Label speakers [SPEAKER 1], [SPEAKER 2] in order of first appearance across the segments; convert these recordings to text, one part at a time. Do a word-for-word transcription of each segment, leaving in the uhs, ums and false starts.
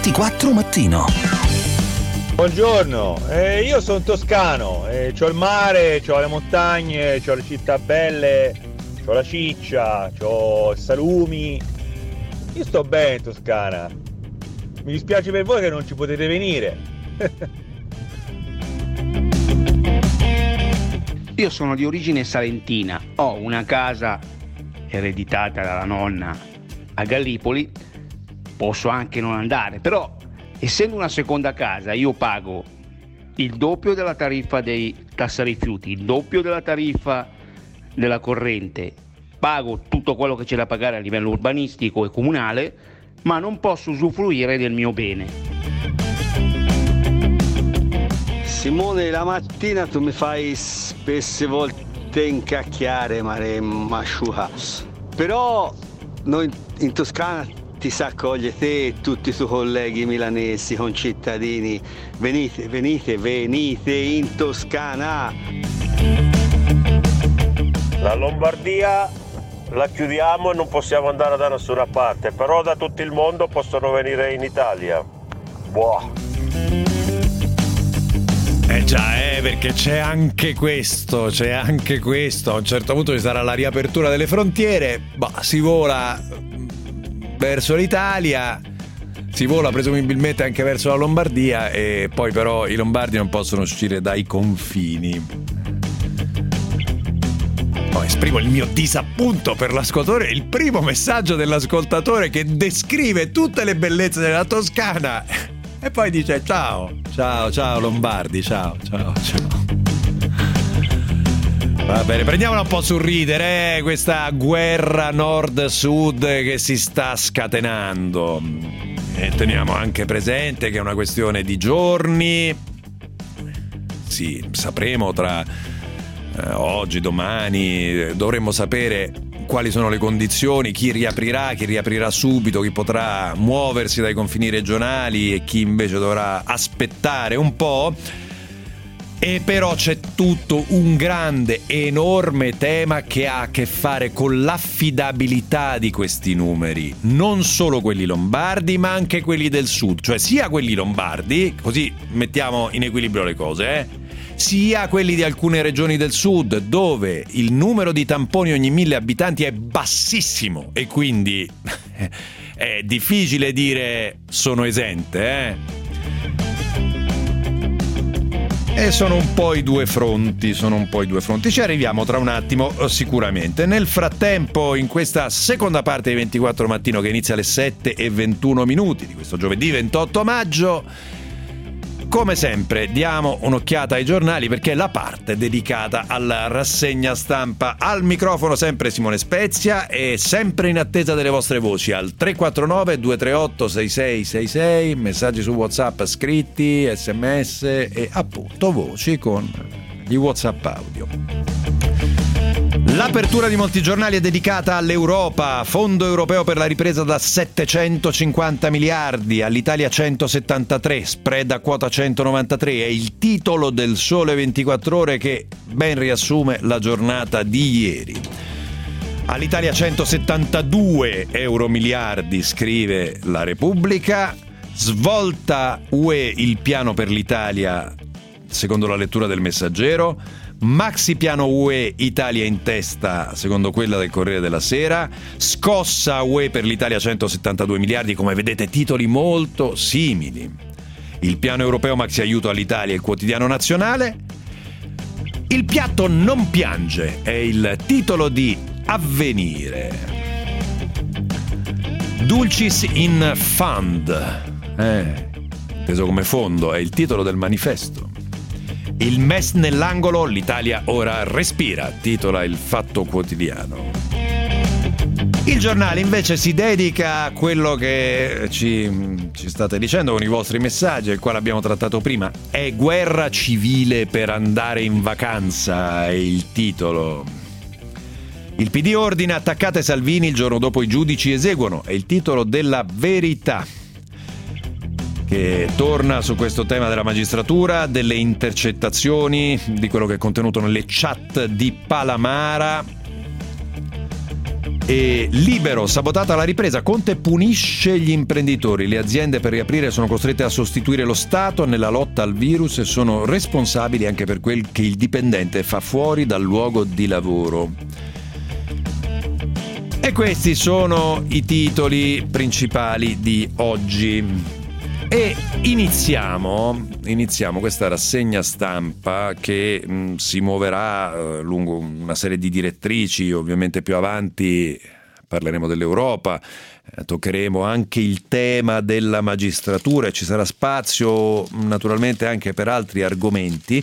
[SPEAKER 1] ventiquattro Mattino.
[SPEAKER 2] Buongiorno, eh, io sono toscano, eh, c'ho il mare, c'ho le montagne, c'ho le città belle, c'ho la ciccia, c'ho i salumi. Io sto bene in Toscana. Mi dispiace per voi che non ci potete venire.
[SPEAKER 3] Io sono di origine salentina, ho una casa ereditata dalla nonna a Gallipoli, posso anche non andare, però essendo una seconda casa io pago il doppio della tariffa dei tassa rifiuti, il doppio della tariffa della corrente, pago tutto quello che c'è da pagare a livello urbanistico e comunale, ma non posso usufruire del mio bene.
[SPEAKER 4] Simone, la mattina tu mi fai spesse volte incacchiare, mare masciuca, però noi in Toscana ti sa accoglie te e tutti i tuoi colleghi milanesi, concittadini. Venite, venite, venite in Toscana.
[SPEAKER 5] La Lombardia la chiudiamo e non possiamo andare da nessuna parte, però da tutto il mondo possono venire in Italia. Boh.
[SPEAKER 6] Eh già, eh, perché c'è anche questo, c'è anche questo. A un certo punto ci sarà la riapertura delle frontiere, bah, si vola verso l'Italia, si vola presumibilmente anche verso la Lombardia e poi però i lombardi non possono uscire dai confini. Poi esprimo il mio disappunto per l'ascoltatore, il primo messaggio dell'ascoltatore che descrive tutte le bellezze della Toscana e poi dice ciao, ciao, ciao lombardi, ciao, ciao, ciao. Va bene, prendiamola un po' sul ridere, eh? Questa guerra nord-sud che si sta scatenando. E teniamo anche presente che è una questione di giorni. Sì, sapremo tra eh, oggi, domani, dovremmo sapere quali sono le condizioni, chi riaprirà, chi riaprirà subito, chi potrà muoversi dai confini regionali e chi invece dovrà aspettare un po'. E però c'è tutto un grande, enorme tema che ha a che fare con l'affidabilità di questi numeri, non solo quelli lombardi ma anche quelli del sud, cioè sia quelli lombardi, così mettiamo in equilibrio le cose, eh? sia quelli di alcune regioni del sud dove il numero di tamponi ogni mille abitanti è bassissimo e quindi è difficile dire sono esente, eh? E sono un po' i due fronti, sono un po' i due fronti. Ci arriviamo tra un attimo sicuramente. Nel frattempo, in questa seconda parte di ventiquattro Mattino che inizia alle sette e ventuno minuti di questo giovedì ventotto maggio, come sempre diamo un'occhiata ai giornali perché è la parte dedicata alla rassegna stampa. Al microfono sempre Simone Spezia e sempre in attesa delle vostre voci al tre quattro nove due tre otto sei sei sei sei, messaggi su WhatsApp scritti, sms e appunto voci con gli WhatsApp audio. L'apertura di molti giornali è dedicata all'Europa, Fondo europeo per la ripresa da settecentocinquanta miliardi, all'Italia centosettantatré, spread a quota centonovantatré, è il titolo del Sole ventiquattro Ore che ben riassume la giornata di ieri. All'Italia centosettantadue euro miliardi, scrive la Repubblica, svolta U E il piano per l'Italia, secondo la lettura del Messaggero, maxi piano U E Italia in testa secondo quella del Corriere della Sera, scossa U E per l'Italia centosettantadue miliardi, come vedete titoli molto simili. Il piano europeo maxi aiuto all'Italia, il quotidiano nazionale. Il piatto non piange è il titolo di Avvenire. Dulcis in Fund, eh, inteso come fondo, è il titolo del manifesto. Il M E S nell'angolo, l'Italia ora respira, titola il Fatto Quotidiano. Il giornale invece si dedica a quello che ci, ci state dicendo con i vostri messaggi, il quale abbiamo trattato prima. È guerra civile per andare in vacanza, è il titolo. Il P D ordina attaccate Salvini, il giorno dopo i giudici eseguono, è il titolo della Verità, che torna su questo tema della magistratura, delle intercettazioni, di quello che è contenuto nelle chat di Palamara. E Libero, sabotata la ripresa, Conte punisce gli imprenditori, le aziende per riaprire sono costrette a sostituire lo Stato nella lotta al virus e sono responsabili anche per quel che il dipendente fa fuori dal luogo di lavoro. E questi sono i titoli principali di oggi. E iniziamo, iniziamo questa rassegna stampa che mh, si muoverà eh, lungo una serie di direttrici. Ovviamente più avanti parleremo dell'Europa, eh, toccheremo anche il tema della magistratura e ci sarà spazio naturalmente anche per altri argomenti.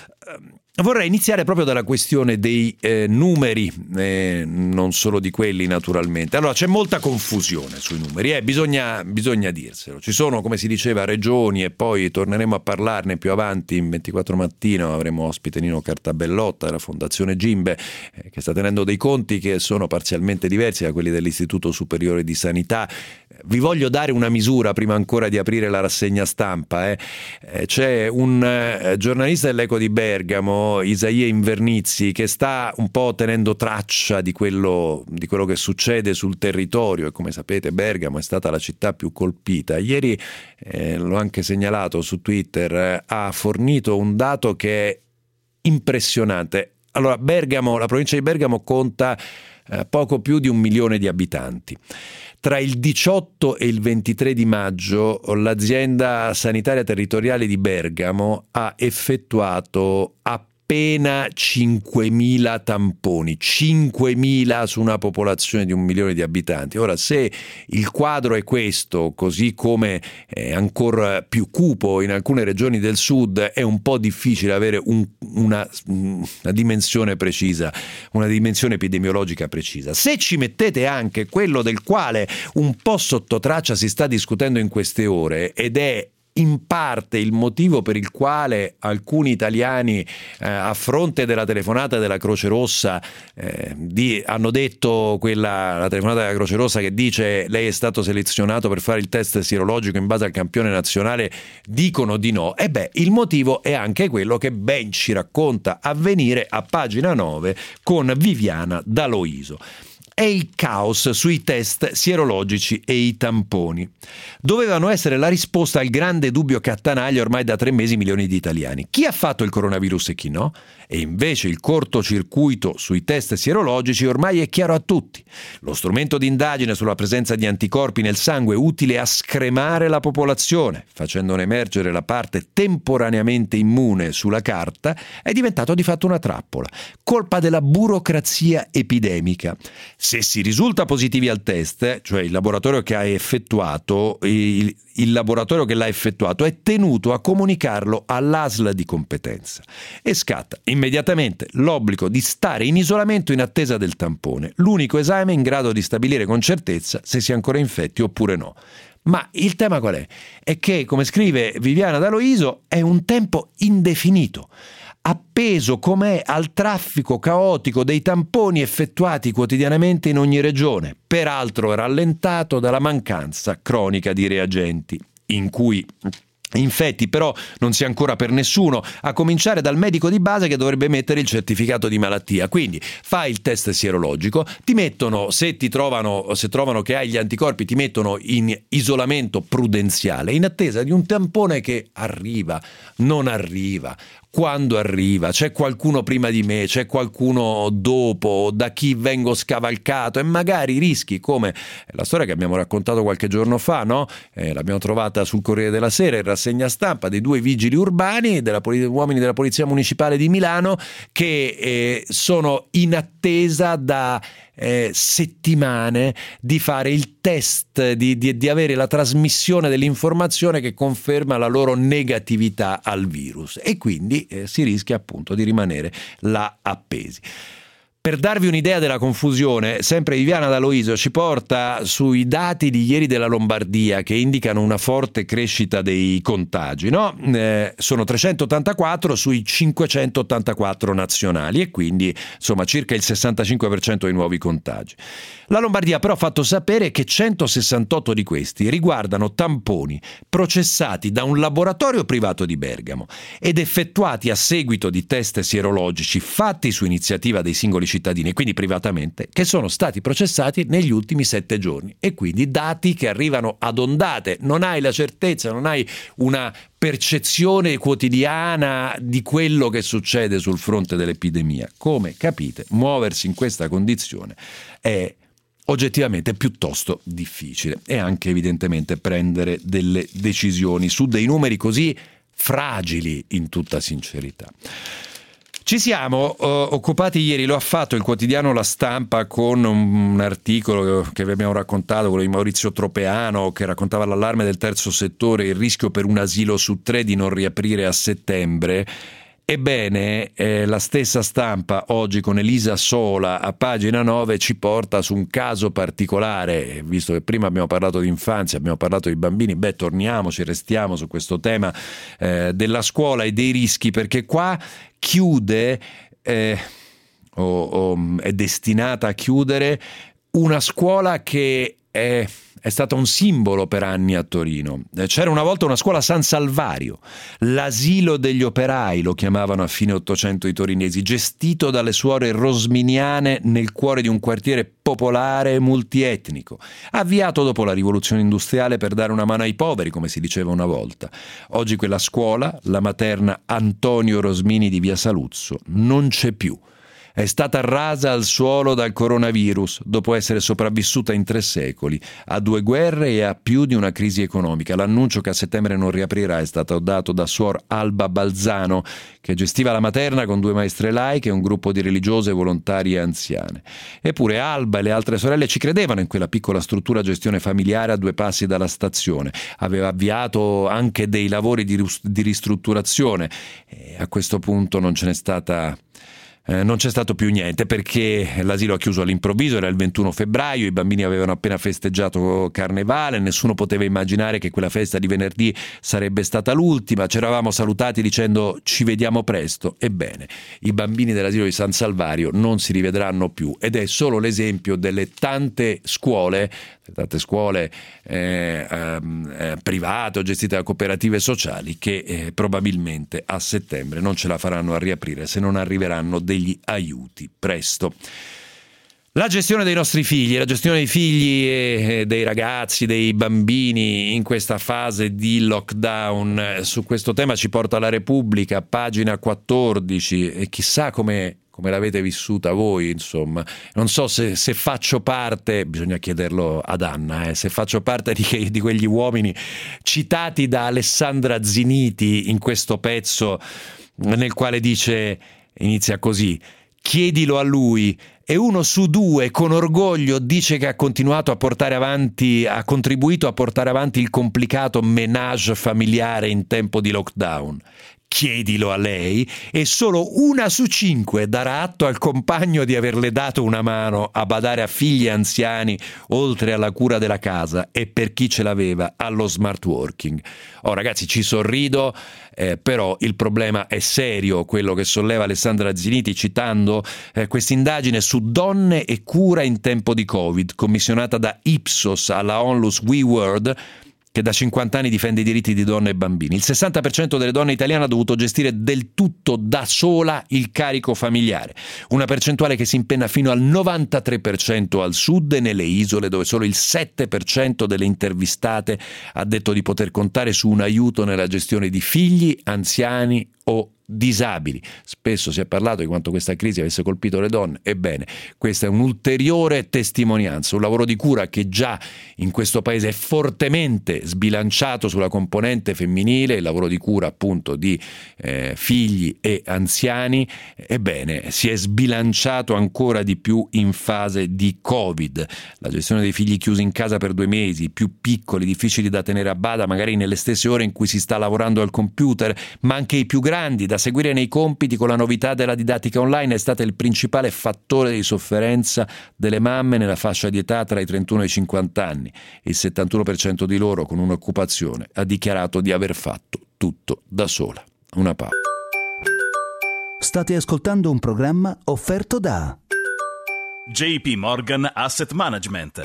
[SPEAKER 6] Vorrei iniziare proprio dalla questione dei eh, numeri, eh, non solo di quelli naturalmente. Allora, c'è molta confusione sui numeri, eh, bisogna, bisogna dirselo. Ci sono, come si diceva, regioni, e poi torneremo a parlarne più avanti. In ventiquattro mattino avremo ospite Nino Cartabellotta della Fondazione Gimbe, eh, che sta tenendo dei conti che sono parzialmente diversi da quelli dell'Istituto Superiore di Sanità. Vi voglio dare una misura prima ancora di aprire la rassegna stampa. Eh. Eh, c'è un eh, giornalista dell'Eco di Bergamo, Isaia Invernizzi, che sta un po' tenendo traccia di quello, di quello che succede sul territorio, e come sapete Bergamo è stata la città più colpita. Ieri, eh, l'ho anche segnalato su Twitter, eh, ha fornito un dato che è impressionante. Allora, Bergamo, la provincia di Bergamo conta eh, poco più di un milione di abitanti. Tra il diciotto e il ventitré di maggio l'azienda sanitaria territoriale di Bergamo ha effettuato appena cinquemila tamponi, cinquemila su una popolazione di un milione di abitanti. Ora, se il quadro è questo, così come è ancora più cupo in alcune regioni del sud, è un po' difficile avere un, una, una dimensione precisa, una dimensione epidemiologica precisa. Se ci mettete anche quello del quale un po' sotto traccia si sta discutendo in queste ore, ed è in parte il motivo per il quale alcuni italiani eh, a fronte della telefonata della Croce Rossa eh, di, hanno detto, quella la telefonata della Croce Rossa che dice lei è stato selezionato per fare il test sierologico in base al campione nazionale, dicono di no. E beh, il motivo è anche quello che ben ci racconta Avvenire a pagina nove con Viviana D'Aloiso. È il caos sui test sierologici e i tamponi. Dovevano essere la risposta al grande dubbio che attanaglia ormai da tre mesi milioni di italiani. Chi ha fatto il coronavirus e chi no? E invece il cortocircuito sui test sierologici ormai è chiaro a tutti. Lo strumento di indagine sulla presenza di anticorpi nel sangue è utile a scremare la popolazione, facendone emergere la parte temporaneamente immune sulla carta, è diventato di fatto una trappola, colpa della burocrazia epidemica. Se si risulta positivi al test, cioè il laboratorio che ha effettuato, il, il laboratorio che l'ha effettuato è tenuto a comunicarlo all'A S L di competenza e scatta immediatamente l'obbligo di stare in isolamento in attesa del tampone, l'unico esame in grado di stabilire con certezza se si è ancora infetti oppure no. Ma il tema qual è? È che, come scrive Viviana D'Aloiso, è un tempo indefinito, appeso com'è al traffico caotico dei tamponi effettuati quotidianamente in ogni regione, peraltro rallentato dalla mancanza cronica di reagenti, in cui infetti però non si è ancora per nessuno, a cominciare dal medico di base che dovrebbe mettere il certificato di malattia. Quindi fai il test sierologico, ti mettono, se ti trovano, se trovano che hai gli anticorpi, ti mettono in isolamento prudenziale in attesa di un tampone che arriva, non arriva, quando arriva, c'è qualcuno prima di me, c'è qualcuno dopo, da chi vengo scavalcato, e magari rischi, come la storia che abbiamo raccontato qualche giorno fa, no? Eh, l'abbiamo trovata sul Corriere della Sera, in rassegna stampa, dei due vigili urbani, della poli- uomini della Polizia Municipale di Milano, che eh, sono in attesa da Eh, settimane di fare il test, di, di, di avere la trasmissione dell'informazione che conferma la loro negatività al virus, e quindi eh, si rischia appunto di rimanere là appesi. Per darvi un'idea della confusione, sempre Viviana D'Aloiso ci porta sui dati di ieri della Lombardia, che indicano una forte crescita dei contagi, no? Eh, sono trecentottantaquattro sui cinquecentottantaquattro nazionali, e quindi insomma circa il sessantacinque per cento dei nuovi contagi. La Lombardia però ha fatto sapere che centosessantotto di questi riguardano tamponi processati da un laboratorio privato di Bergamo ed effettuati a seguito di test sierologici fatti su iniziativa dei singoli cittadini, e quindi privatamente, che sono stati processati negli ultimi sette giorni, e quindi dati che arrivano ad ondate. Non hai la certezza, non hai una percezione quotidiana di quello che succede sul fronte dell'epidemia. Come capite, muoversi in questa condizione è oggettivamente piuttosto difficile, e anche evidentemente prendere delle decisioni su dei numeri così fragili, in tutta sincerità. Ci siamo uh, occupati ieri, lo ha fatto il quotidiano La Stampa con un, un articolo che vi abbiamo raccontato, quello di Maurizio Tropeano, che raccontava l'allarme del terzo settore, il rischio per un asilo su tre di non riaprire a settembre. Ebbene, eh, la stessa Stampa oggi con Elisa Sola a pagina nove ci porta su un caso particolare, visto che prima abbiamo parlato di infanzia, abbiamo parlato di bambini, beh, torniamoci, restiamo su questo tema eh, della scuola e dei rischi, perché qua chiude eh, o, o è destinata a chiudere una scuola che è è stata un simbolo per anni a Torino. C'era una volta una scuola San Salvario, l'asilo degli operai lo chiamavano a fine Ottocento i torinesi, gestito dalle suore rosminiane nel cuore di un quartiere popolare e multietnico, avviato dopo la rivoluzione industriale per dare una mano ai poveri, come si diceva una volta. Oggi quella scuola, la materna Antonio Rosmini di Via Saluzzo, non c'è più. È stata rasa al suolo dal coronavirus dopo essere sopravvissuta in tre secoli, a due guerre e a più di una crisi economica. L'annuncio che a settembre non riaprirà è stato dato da suor Alba Balzano, che gestiva la materna con due maestre laiche e un gruppo di religiose, volontarie e anziane. Eppure Alba e le altre sorelle ci credevano in quella piccola struttura gestione familiare a due passi dalla stazione. Aveva avviato anche dei lavori di, di ristrutturazione, e a questo punto non ce n'è stata... Eh, non c'è stato più niente, perché l'asilo ha chiuso all'improvviso, era il ventuno febbraio, i bambini avevano appena festeggiato Carnevale, nessuno poteva immaginare che quella festa di venerdì sarebbe stata l'ultima, ci eravamo salutati dicendo ci vediamo presto. Ebbene, i bambini dell'asilo di San Salvario non si rivedranno più, ed è solo l'esempio delle tante scuole, tante scuole eh, eh, private o gestite da cooperative sociali che eh, probabilmente a settembre non ce la faranno a riaprire se non arriveranno degli aiuti presto. La gestione dei nostri figli, la gestione dei figli e dei ragazzi, dei bambini in questa fase di lockdown, su questo tema ci porta la Repubblica, pagina quattordici, e chissà come come l'avete vissuta voi, insomma. Non so se, se faccio parte, bisogna chiederlo ad Anna, eh, se faccio parte di, di quegli uomini citati da Alessandra Ziniti in questo pezzo nel quale dice, inizia così: chiedilo a lui, e uno su due con orgoglio dice che ha continuato a portare avanti, ha contribuito a portare avanti il complicato ménage familiare in tempo di lockdown. Chiedilo a lei, e solo una su cinque darà atto al compagno di averle dato una mano a badare a figli e anziani, oltre alla cura della casa, e per chi ce l'aveva allo smart working. Oh ragazzi, ci sorrido, eh, però il problema è serio, quello che solleva Alessandra Ziniti citando eh, quest'indagine su donne e cura in tempo di Covid, commissionata da Ipsos alla Onlus We World, che da cinquanta anni difende i diritti di donne e bambini. Il sessanta per cento delle donne italiane ha dovuto gestire del tutto da sola il carico familiare, una percentuale che si impenna fino al novantatré per cento al sud e nelle isole, dove solo il sette per cento delle intervistate ha detto di poter contare su un aiuto nella gestione di figli, anziani o disabili. Spesso si è parlato di quanto questa crisi avesse colpito le donne. Ebbene, questa è un'ulteriore testimonianza, un lavoro di cura che già in questo paese è fortemente sbilanciato sulla componente femminile, il lavoro di cura appunto di eh, figli e anziani. Ebbene, si è sbilanciato ancora di più in fase di Covid. La gestione dei figli chiusi in casa per due mesi, più piccoli, difficili da tenere a bada, magari nelle stesse ore in cui si sta lavorando al computer, ma anche i più grandi da seguire nei compiti con la novità della didattica online, è stato il principale fattore di sofferenza delle mamme nella fascia di età tra i trentuno e i cinquanta anni. Il settantuno per cento di loro con un'occupazione ha dichiarato di aver fatto tutto da sola. Una pausa.
[SPEAKER 1] State ascoltando un programma offerto da
[SPEAKER 7] J P Morgan Asset Management.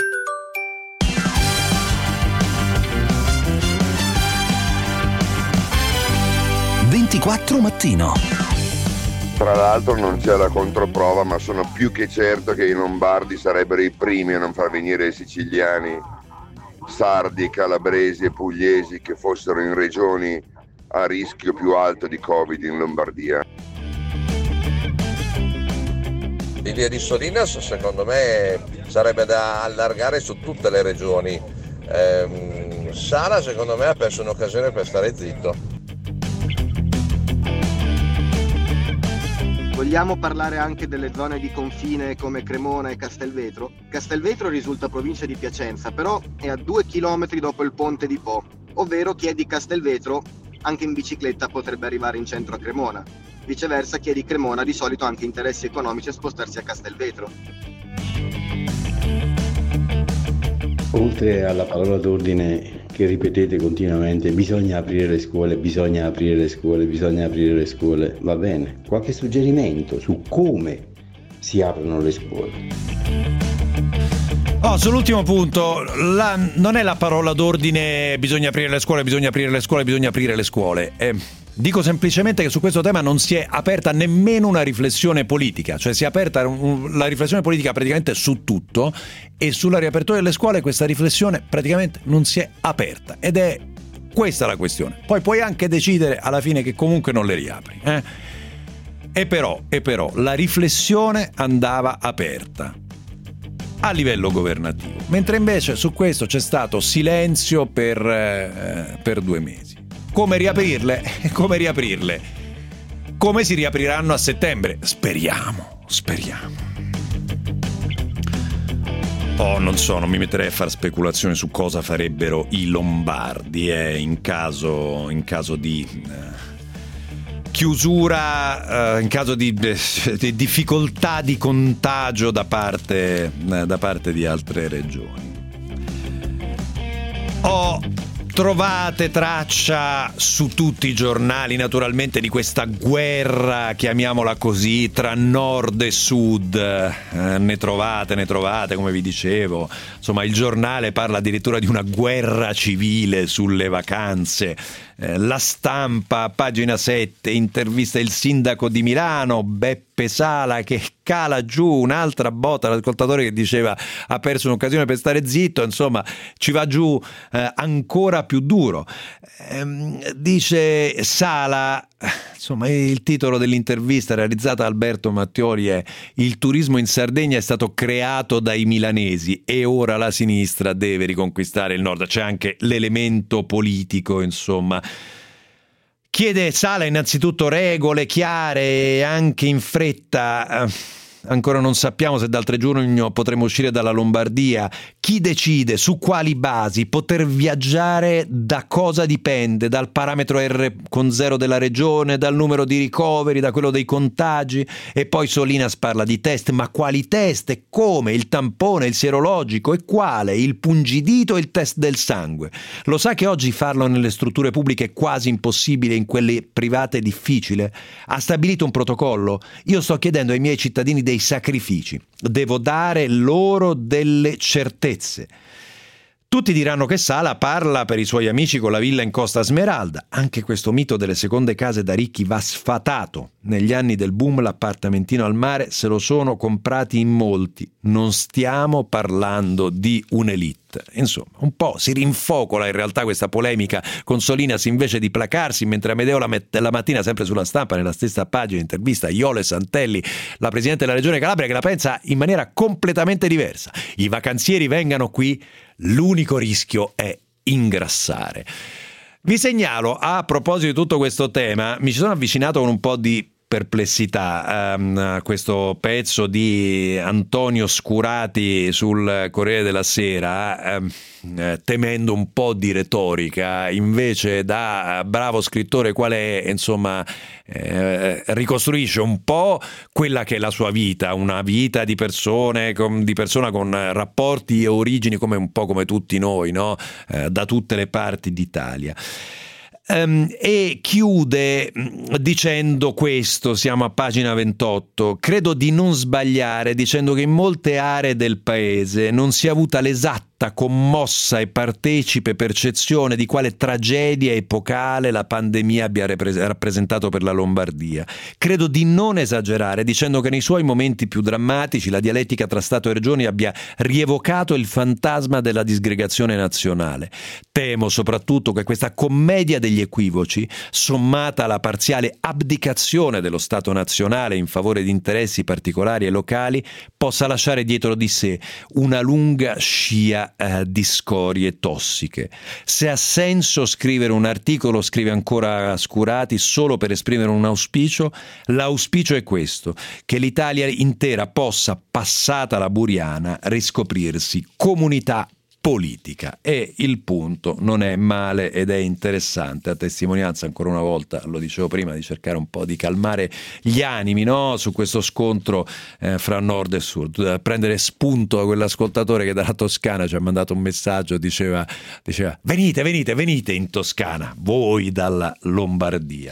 [SPEAKER 1] ventiquattro mattino.
[SPEAKER 8] Tra l'altro non c'è la controprova, ma sono più che certo che i lombardi sarebbero i primi a non far venire i siciliani, sardi, calabresi e pugliesi che fossero in regioni a rischio più alto di Covid in Lombardia.
[SPEAKER 9] In via di Solinas secondo me sarebbe da allargare su tutte le regioni. Ehm, Sala secondo me ha perso un'occasione per stare zitto.
[SPEAKER 10] Vogliamo parlare anche delle zone di confine come Cremona e Castelvetro? Castelvetro risulta provincia di Piacenza, però è a due chilometri dopo il ponte di Po, ovvero chi è di Castelvetro anche in bicicletta potrebbe arrivare in centro a Cremona. Viceversa, chi è di Cremona di solito ha anche interessi economici a spostarsi a Castelvetro.
[SPEAKER 11] Oltre alla parola d'ordine che ripetete continuamente, bisogna aprire le scuole, bisogna aprire le scuole, bisogna aprire le scuole, va bene. Qualche suggerimento su come si aprono le scuole?
[SPEAKER 6] Oh, sull'ultimo punto, la, non è la parola d'ordine bisogna aprire le scuole, bisogna aprire le scuole, bisogna aprire le scuole. Eh, dico semplicemente che su questo tema non si è aperta nemmeno una riflessione politica, cioè si è aperta un, la riflessione politica praticamente su tutto, e sulla riapertura delle scuole questa riflessione praticamente non si è aperta, ed è questa la questione. Poi puoi anche decidere alla fine che comunque non le riapri, eh? E però, e però la riflessione andava aperta a livello governativo, mentre invece su questo c'è stato silenzio per, eh, per due mesi. Come riaprirle? Come riaprirle? Come si riapriranno a settembre? Speriamo, speriamo. Oh, non so, non mi metterei a fare speculazioni su cosa farebbero i lombardi eh, in caso, in caso di eh, chiusura, eh, in caso di, di difficoltà di contagio da parte, eh, da parte di altre regioni. Oh, trovate traccia su tutti i giornali naturalmente di questa guerra, chiamiamola così, tra nord e sud, eh, ne trovate, ne trovate, come vi dicevo. Insomma, il giornale parla addirittura di una guerra civile sulle vacanze. Eh, La Stampa, pagina sette, intervista il sindaco di Milano, Beppe Sala, che cala giù un'altra botta, l'ascoltatore che diceva ha perso un'occasione per stare zitto, insomma ci va giù eh, ancora più duro. Ehm, dice Sala, insomma il titolo dell'intervista realizzata da Alberto Mattioli è: il turismo in Sardegna è stato creato dai milanesi e ora la sinistra deve riconquistare il nord. C'è anche l'elemento politico, insomma. Chiede Sala innanzitutto regole chiare e anche in fretta. Ancora non sappiamo se dal tre giugno potremo uscire dalla Lombardia. Chi decide su quali basi poter viaggiare? Da cosa dipende? Dal parametro R con zero della regione, dal numero di ricoveri, da quello dei contagi? E poi Solinas parla di test, ma quali test e come? Il tampone, il sierologico e quale? Il pungidito e il test del sangue? Lo sa che oggi farlo nelle strutture pubbliche è quasi impossibile, in quelle private è difficile? Ha stabilito un protocollo? Io sto chiedendo ai miei cittadini dei sacrifici, devo dare loro delle certezze. Tutti diranno che Sala parla per i suoi amici con la villa in Costa Smeralda. Anche questo mito delle seconde case da ricchi va sfatato. Negli anni del boom l'appartamentino al mare se lo sono comprati in molti. Non stiamo parlando di un'elite. Insomma, un po' si rinfocola in realtà questa polemica con Solinas invece di placarsi, mentre Amedeo la, met- la mattina, sempre sulla Stampa, nella stessa pagina, intervista Iole Santelli, la presidente della regione Calabria, che la pensa in maniera completamente diversa. I vacanzieri vengano qui, l'unico rischio è ingrassare. Vi segnalo, a proposito di tutto questo tema, mi ci sono avvicinato con un po' di perplessità um, a questo pezzo di Antonio Scurati sul Corriere della Sera, um, eh, temendo un po' di retorica. Invece, da bravo scrittore qual è, insomma, eh, ricostruisce un po' quella che è la sua vita, una vita di persone con, di persona con rapporti e origini come un po' come tutti noi, no? Eh, da tutte le parti d'Italia. Um, e chiude dicendo questo, siamo a pagina ventotto: credo di non sbagliare dicendo che in molte aree del paese non si è avuta l'esatta esatta, commossa e partecipe percezione di quale tragedia epocale la pandemia abbia rappresentato per la Lombardia. Credo di non esagerare dicendo che nei suoi momenti più drammatici la dialettica tra Stato e Regioni abbia rievocato il fantasma della disgregazione nazionale. Temo soprattutto che questa commedia degli equivoci, sommata alla parziale abdicazione dello Stato nazionale in favore di interessi particolari e locali, possa lasciare dietro di sé una lunga scia eh, di scorie tossiche. Se ha senso scrivere un articolo, scrive ancora Scurati, solo per esprimere un auspicio, l'auspicio è questo: che l'Italia intera possa, passata la Buriana, riscoprirsi comunità politica. E il punto non è male ed è interessante, a testimonianza ancora una volta, lo dicevo prima, di cercare un po' di calmare gli animi, no? Su questo scontro eh, fra nord e sud, prendere spunto da quell'ascoltatore che dalla Toscana ci ha mandato un messaggio, diceva, diceva venite, venite, venite in Toscana, voi dalla Lombardia.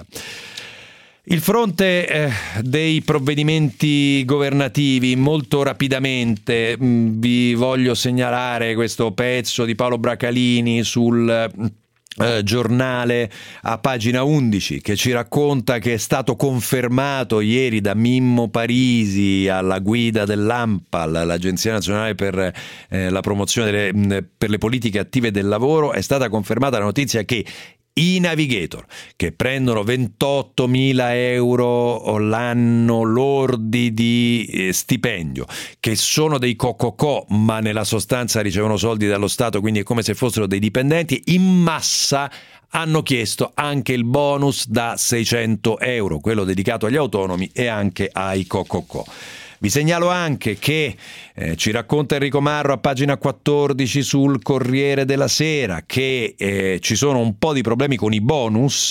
[SPEAKER 6] Il fronte eh, dei provvedimenti governativi, molto rapidamente mh, vi voglio segnalare questo pezzo di Paolo Bracalini sul eh, giornale a pagina undici, che ci racconta che è stato confermato ieri da Mimmo Parisi alla guida dell'ANPAL, l'Agenzia Nazionale per eh, la promozione delle, mh, per le politiche attive del lavoro. È stata confermata la notizia che i navigator, che prendono ventottomila euro l'anno lordi di eh, stipendio, che sono dei cococò ma nella sostanza ricevono soldi dallo Stato, quindi è come se fossero dei dipendenti, in massa hanno chiesto anche il bonus da seicento euro, quello dedicato agli autonomi e anche ai cococò. Vi segnalo anche che eh, ci racconta Enrico Marro a pagina quattordici sul Corriere della Sera che eh, ci sono un po' di problemi con i bonus,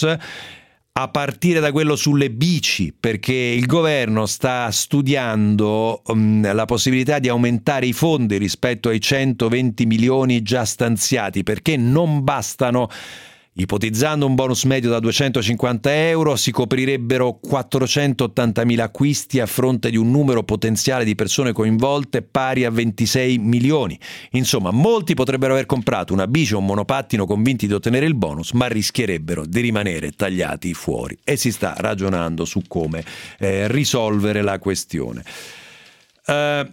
[SPEAKER 6] a partire da quello sulle bici, perché il governo sta studiando um, la possibilità di aumentare i fondi rispetto ai centoventi milioni già stanziati, perché non bastano. Ipotizzando un bonus medio da duecentocinquanta euro, si coprirebbero quattrocentottantamila acquisti a fronte di un numero potenziale di persone coinvolte pari a ventisei milioni. Insomma, molti potrebbero aver comprato una bici o un monopattino convinti di ottenere il bonus, ma rischierebbero di rimanere tagliati fuori. E si sta ragionando su come eh, risolvere la questione. Uh,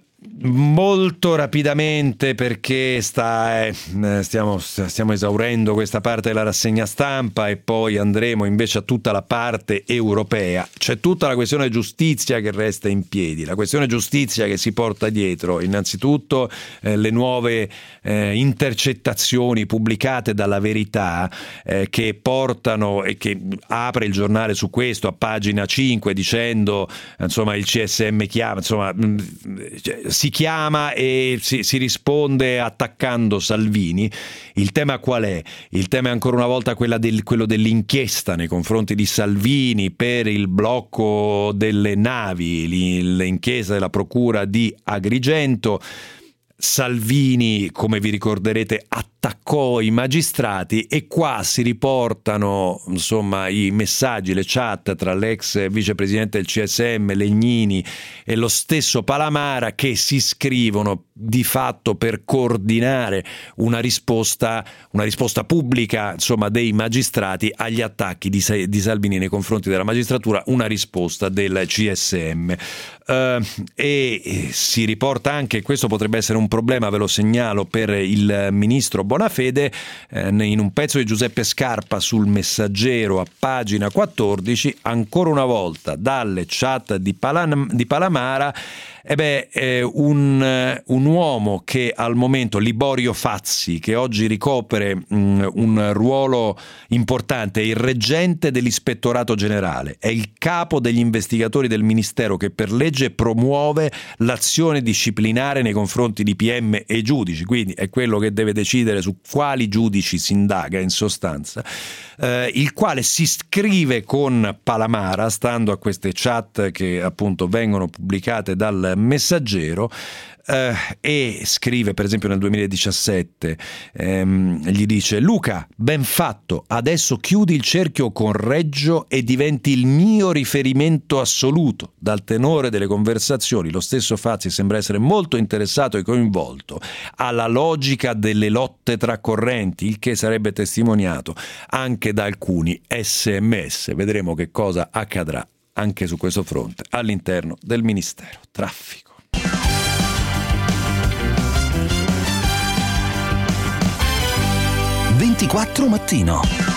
[SPEAKER 6] Molto rapidamente, perché sta, eh, stiamo, stiamo esaurendo questa parte della rassegna stampa e poi andremo invece a tutta la parte europea. C'è tutta la questione giustizia che resta in piedi, la questione giustizia che si porta dietro innanzitutto eh, le nuove eh, intercettazioni pubblicate dalla Verità eh, che portano, e che apre il giornale su questo a pagina cinque dicendo insomma il C S M chiama, insomma si chiama e si, si risponde attaccando Salvini. Il tema qual è? Il tema è ancora una volta quella del, quello dell'inchiesta nei confronti di Salvini per il blocco delle navi, l'inchiesta della procura di Agrigento. Salvini, come vi ricorderete, attaccò i magistrati e qua si riportano insomma i messaggi, le chat tra l'ex vicepresidente del C S M Legnini e lo stesso Palamara, che si scrivono di fatto per coordinare una risposta una risposta pubblica insomma dei magistrati agli attacchi di, di Salvini nei confronti della magistratura, una risposta del C S M. Uh, e si riporta anche, questo potrebbe essere un problema, ve lo segnalo, per il ministro Bonafede, eh, in un pezzo di Giuseppe Scarpa sul Messaggero a pagina quattordici, ancora una volta dalle chat di, Palan- di Palamara. E beh, eh, un, un uomo che al momento, Liborio Fazzi, che oggi ricopre mh, un ruolo importante, è il reggente dell'Ispettorato Generale, è il capo degli investigatori del Ministero che per legge promuove l'azione disciplinare nei confronti di P M e giudici, quindi è quello che deve decidere su quali giudici si indaga in sostanza, eh, il quale si scrive con Palamara, stando a queste chat che appunto vengono pubblicate dal Messaggero. Uh, e scrive per esempio nel duemiladiciassette ehm, gli dice: Luca, ben fatto, adesso chiudi il cerchio con Reggio e diventi il mio riferimento assoluto. Dal tenore delle conversazioni lo stesso Fazzi sembra essere molto interessato e coinvolto alla logica delle lotte tra correnti, il che sarebbe testimoniato anche da alcuni sms. Vedremo che cosa accadrà anche su questo fronte all'interno del Ministero Traffico.
[SPEAKER 1] ventiquattro mattino.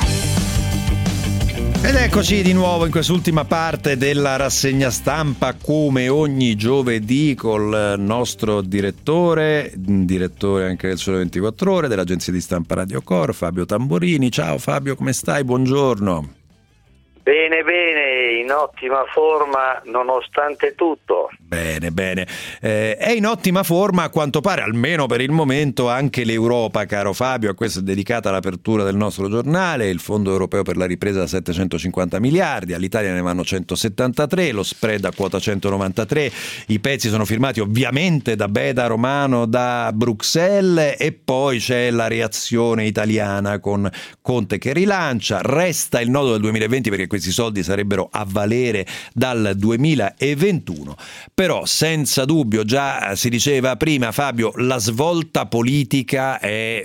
[SPEAKER 6] Ed eccoci di nuovo in quest'ultima parte della rassegna stampa, come ogni giovedì, col nostro direttore, direttore anche del Sole ventiquattro Ore, dell'agenzia di stampa Radio Cor, Fabio Tamburini. Ciao Fabio, come stai? Buongiorno.
[SPEAKER 12] Bene, bene, in ottima forma nonostante tutto.
[SPEAKER 6] Bene, bene. Eh, è in ottima forma a quanto pare, almeno per il momento, anche l'Europa, caro Fabio. A questo è dedicata l'apertura del nostro giornale. Il Fondo Europeo per la Ripresa da settecentocinquanta miliardi, all'Italia ne vanno centosettantatré, lo spread a quota centonovantatré. I pezzi sono firmati ovviamente da Beda Romano, da Bruxelles, e poi c'è la reazione italiana con Conte che rilancia. Resta il nodo del duemilaventi, perché questi soldi sarebbero a valere dal duemilaventuno, però senza dubbio, già si diceva prima Fabio, la svolta politica è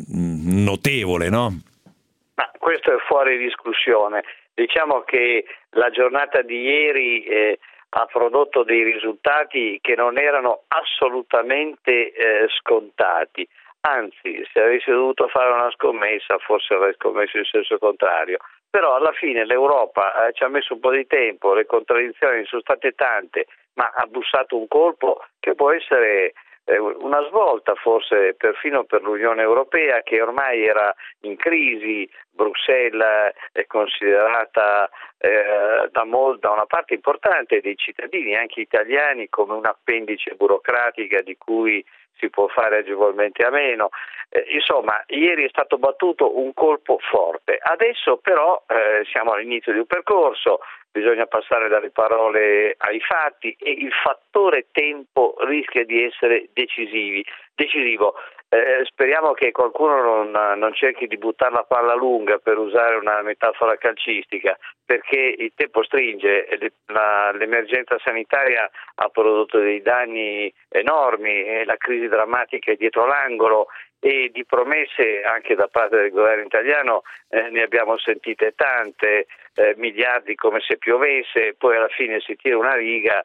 [SPEAKER 6] mh, notevole, no?
[SPEAKER 12] Ma questo è fuori discussione. Diciamo che la giornata di ieri eh, ha prodotto dei risultati che non erano assolutamente eh, scontati. Anzi, se avessi dovuto fare una scommessa, forse avrei scommesso in senso contrario. Però alla fine l'Europa eh, ci ha messo un po' di tempo, le contraddizioni sono state tante, ma ha bussato un colpo che può essere eh, una svolta forse perfino per l'Unione Europea, che ormai era in crisi. Bruxelles è considerata eh, da, mol- da una parte importante dei cittadini, anche italiani, come un'appendice burocratica di cui si può fare agevolmente a meno. Eh, insomma, ieri è stato battuto un colpo forte. Adesso però eh, siamo all'inizio di un percorso, bisogna passare dalle parole ai fatti e il fattore tempo rischia di essere decisivi, decisivo. Eh, speriamo che qualcuno non, non cerchi di buttare la palla lunga, per usare una metafora calcistica, perché il tempo stringe. La, l'emergenza sanitaria ha prodotto dei danni enormi e la crisi drammatica è dietro l'angolo, e di promesse anche da parte del governo italiano eh, ne abbiamo sentite tante, eh, miliardi come se piovesse, poi alla fine si tira una riga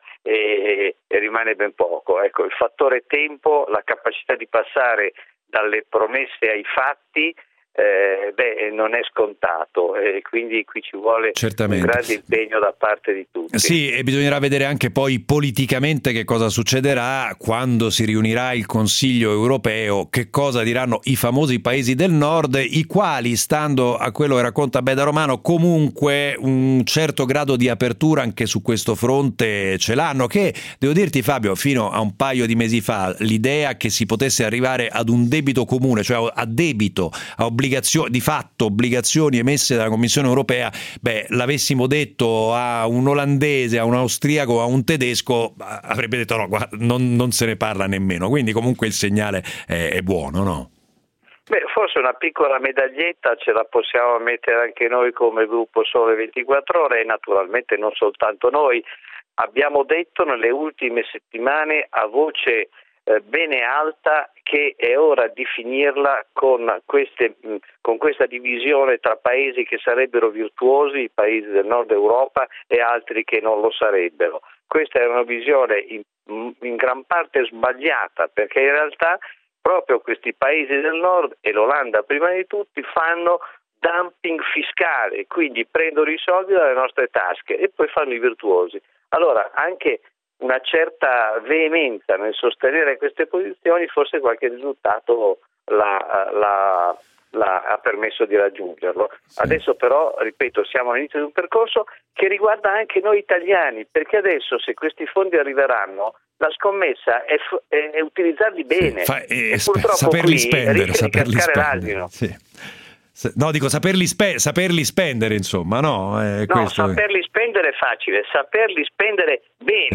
[SPEAKER 12] e, e rimane ben poco. Ecco, il fattore tempo, la capacità di passare dalle promesse ai fatti, Eh, beh, non è scontato, e quindi qui ci vuole
[SPEAKER 6] Certamente.
[SPEAKER 12] un grande impegno da parte di tutti.
[SPEAKER 6] Sì, e bisognerà vedere anche poi politicamente che cosa succederà quando si riunirà il Consiglio europeo, che cosa diranno i famosi paesi del nord, i quali, stando a quello che racconta Beda Romano, comunque un certo grado di apertura anche su questo fronte ce l'hanno, che devo dirti Fabio, fino a un paio di mesi fa l'idea che si potesse arrivare ad un debito comune, cioè a debito, a obbligazioni, di fatto obbligazioni emesse dalla Commissione europea, beh, l'avessimo detto a un olandese, a un austriaco, a un tedesco, avrebbe detto no, guarda, non, non se ne parla nemmeno, quindi comunque il segnale è, è buono, no?
[SPEAKER 12] Beh, forse una piccola medaglietta ce la possiamo mettere anche noi come gruppo Sole ventiquattro Ore, e naturalmente non soltanto noi. Abbiamo detto nelle ultime settimane a voce eh, bene alta che è ora di finirla con, queste, con questa divisione tra paesi che sarebbero virtuosi, i paesi del nord Europa, e altri che non lo sarebbero. Questa è una visione in, in gran parte sbagliata, perché in realtà proprio questi paesi del nord, e l'Olanda prima di tutti, fanno dumping fiscale, quindi prendono i soldi dalle nostre tasche e poi fanno i virtuosi. Allora anche una certa veemenza nel sostenere queste posizioni, forse qualche risultato l'ha, l'ha, l'ha, ha permesso di raggiungerlo. Sì. Adesso però, ripeto, siamo all'inizio di un percorso che riguarda anche noi italiani, perché adesso, se questi fondi arriveranno, la scommessa è, è, è utilizzarli bene.
[SPEAKER 6] Sì, fa, eh,
[SPEAKER 12] e purtroppo
[SPEAKER 6] saperli
[SPEAKER 12] qui
[SPEAKER 6] spendere,
[SPEAKER 12] rischia di cascare l'asino.
[SPEAKER 6] Sì. No, dico saperli, spe- saperli spendere, insomma, no? Eh,
[SPEAKER 12] no,
[SPEAKER 6] questo...
[SPEAKER 12] saperli spendere è facile, saperli spendere bene.
[SPEAKER 6] bene.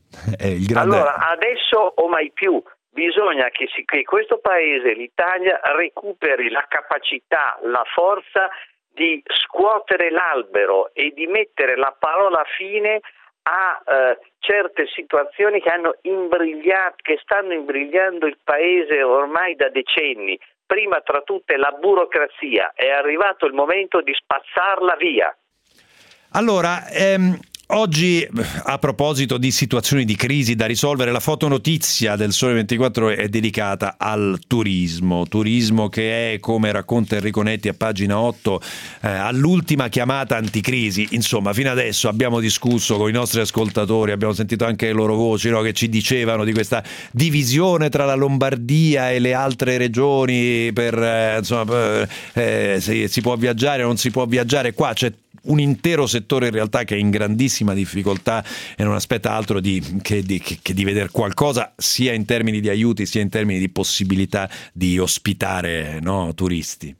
[SPEAKER 6] È il grande...
[SPEAKER 12] Allora, adesso o mai più bisogna che, si, che questo paese, l'Italia, recuperi la capacità, la forza di scuotere l'albero e di mettere la parola fine a eh, certe situazioni che hanno imbrigliato, che stanno imbrigliando il paese ormai da decenni. Prima tra tutte la burocrazia, è arrivato il momento di spazzarla via.
[SPEAKER 6] Allora, ehm, oggi, a proposito di situazioni di crisi da risolvere, la fotonotizia del Sole ventiquattro Ore è dedicata al turismo. Turismo che è, come racconta Enrico Netti a pagina otto, eh, all'ultima chiamata anticrisi. Insomma, fino adesso abbiamo discusso con i nostri ascoltatori, abbiamo sentito anche le loro voci, no, che ci dicevano di questa divisione tra la Lombardia e le altre regioni per, eh, insomma, per, eh, se si può viaggiare o non si può viaggiare. Qua c'è un intero settore in realtà che è in grandissima difficoltà e non aspetta altro di, che, di, che di vedere qualcosa sia in termini di aiuti sia in termini di possibilità di ospitare, no, turisti.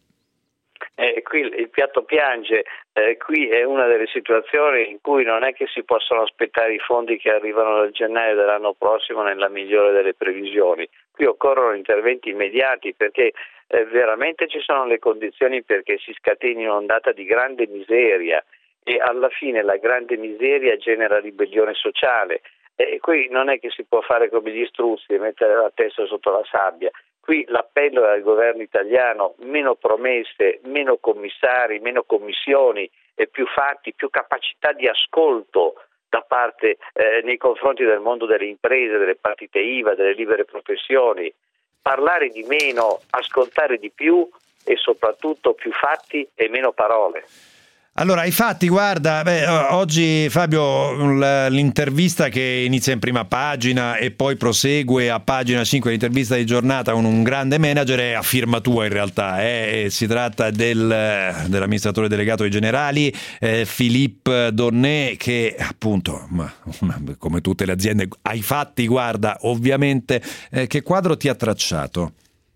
[SPEAKER 12] Eh, qui il piatto piange, eh, qui è una delle situazioni in cui non è che si possono aspettare i fondi che arrivano dal gennaio dell'anno prossimo nella migliore delle previsioni. Qui occorrono interventi immediati perché eh, veramente ci sono le condizioni perché si scateni un'ondata di grande miseria e alla fine la grande miseria genera ribellione sociale. E qui non è che si può fare come gli struzzi e mettere la testa sotto la sabbia. Qui l'appello è al governo italiano: meno promesse, meno commissari, meno commissioni e più fatti, più capacità di ascolto da parte eh, nei confronti del mondo delle imprese, delle partite I V A, delle libere professioni. Parlare di meno, ascoltare di più e soprattutto più fatti e meno parole.
[SPEAKER 6] Allora, i fatti, guarda, beh, oggi Fabio, l'intervista che inizia in prima pagina e poi prosegue a pagina cinque, l'intervista di giornata con un grande manager, è a firma tua in realtà, eh? Si tratta del, dell'amministratore delegato ai Generali, eh, Philippe Donnet, che appunto, ma, come tutte le aziende, ai fatti, guarda, ovviamente, eh, che quadro ti ha tracciato?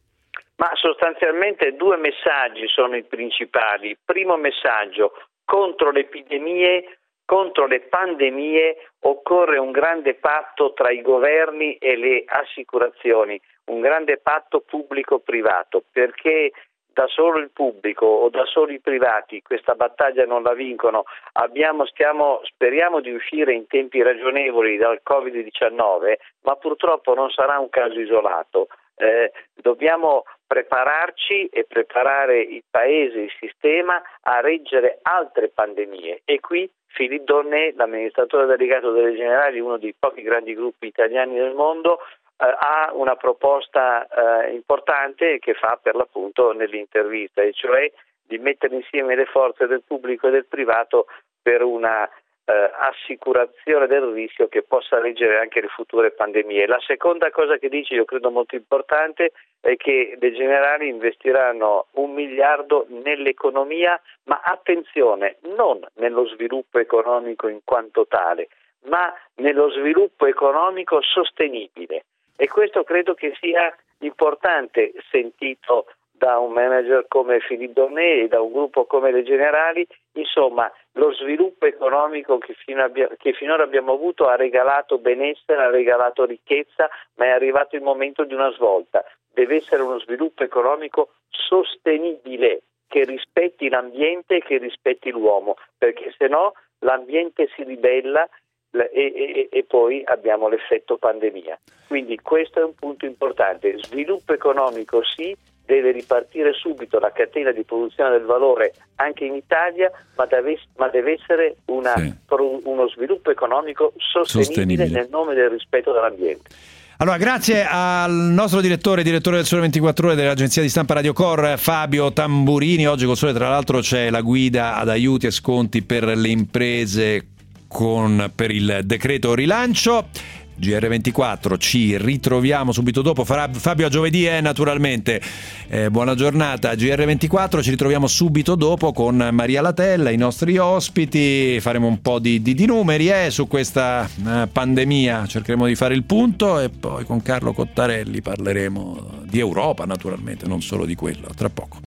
[SPEAKER 12] Ma sostanzialmente due messaggi sono i principali. Primo messaggio: contro le epidemie, contro le pandemie occorre un grande patto tra i governi e le assicurazioni, un grande patto pubblico-privato, perché da solo il pubblico o da solo i privati questa battaglia non la vincono. Abbiamo, stiamo, speriamo di uscire in tempi ragionevoli dal covid diciannove, ma purtroppo non sarà un caso isolato. Eh, dobbiamo prepararci e preparare il paese, il sistema a reggere altre pandemie, e qui Philippe Donnet, l'amministratore delegato delle Generali, uno dei pochi grandi gruppi italiani del mondo, eh, ha una proposta eh, importante che fa per l'appunto nell'intervista, e cioè di mettere insieme le forze del pubblico e del privato per una Eh, assicurazione del rischio che possa reggere anche le future pandemie. La seconda cosa che dice, io credo molto importante, è che le Generali investiranno un miliardo nell'economia, ma attenzione, non nello sviluppo economico in quanto tale, ma nello sviluppo economico sostenibile, e questo credo che sia importante, sentito da un manager come Philippe Donnet e da un gruppo come le Generali. Insomma, lo sviluppo economico che, fino abbia, che finora abbiamo avuto ha regalato benessere, ha regalato ricchezza, ma è arrivato il momento di una svolta. Deve essere uno sviluppo economico sostenibile, che rispetti l'ambiente e che rispetti l'uomo, perché se no l'ambiente si ribella e, e, e poi abbiamo l'effetto pandemia. Quindi questo è un punto importante. Sviluppo economico sì, deve ripartire subito la catena di produzione del valore anche in Italia, ma deve, ma deve essere una, sì. pro, uno sviluppo economico sostenibile, sostenibile nel nome del rispetto dell'ambiente.
[SPEAKER 6] Allora, grazie al nostro direttore, direttore del Sole ventiquattro Ore dell'agenzia di stampa Radio Cor, Fabio Tamburini. Oggi col Sole, tra l'altro, c'è la guida ad aiuti e sconti per le imprese con, per il decreto rilancio. G R ventiquattro, ci ritroviamo subito dopo. Farà Fabio a giovedì, eh, naturalmente. Eh, buona giornata. G R ventiquattro, ci ritroviamo subito dopo con Maria Latella, i nostri ospiti. Faremo un po' di, di, di numeri eh, su questa eh, pandemia. Cercheremo di fare il punto, e poi con Carlo Cottarelli parleremo di Europa, naturalmente, non solo di quello. Tra poco.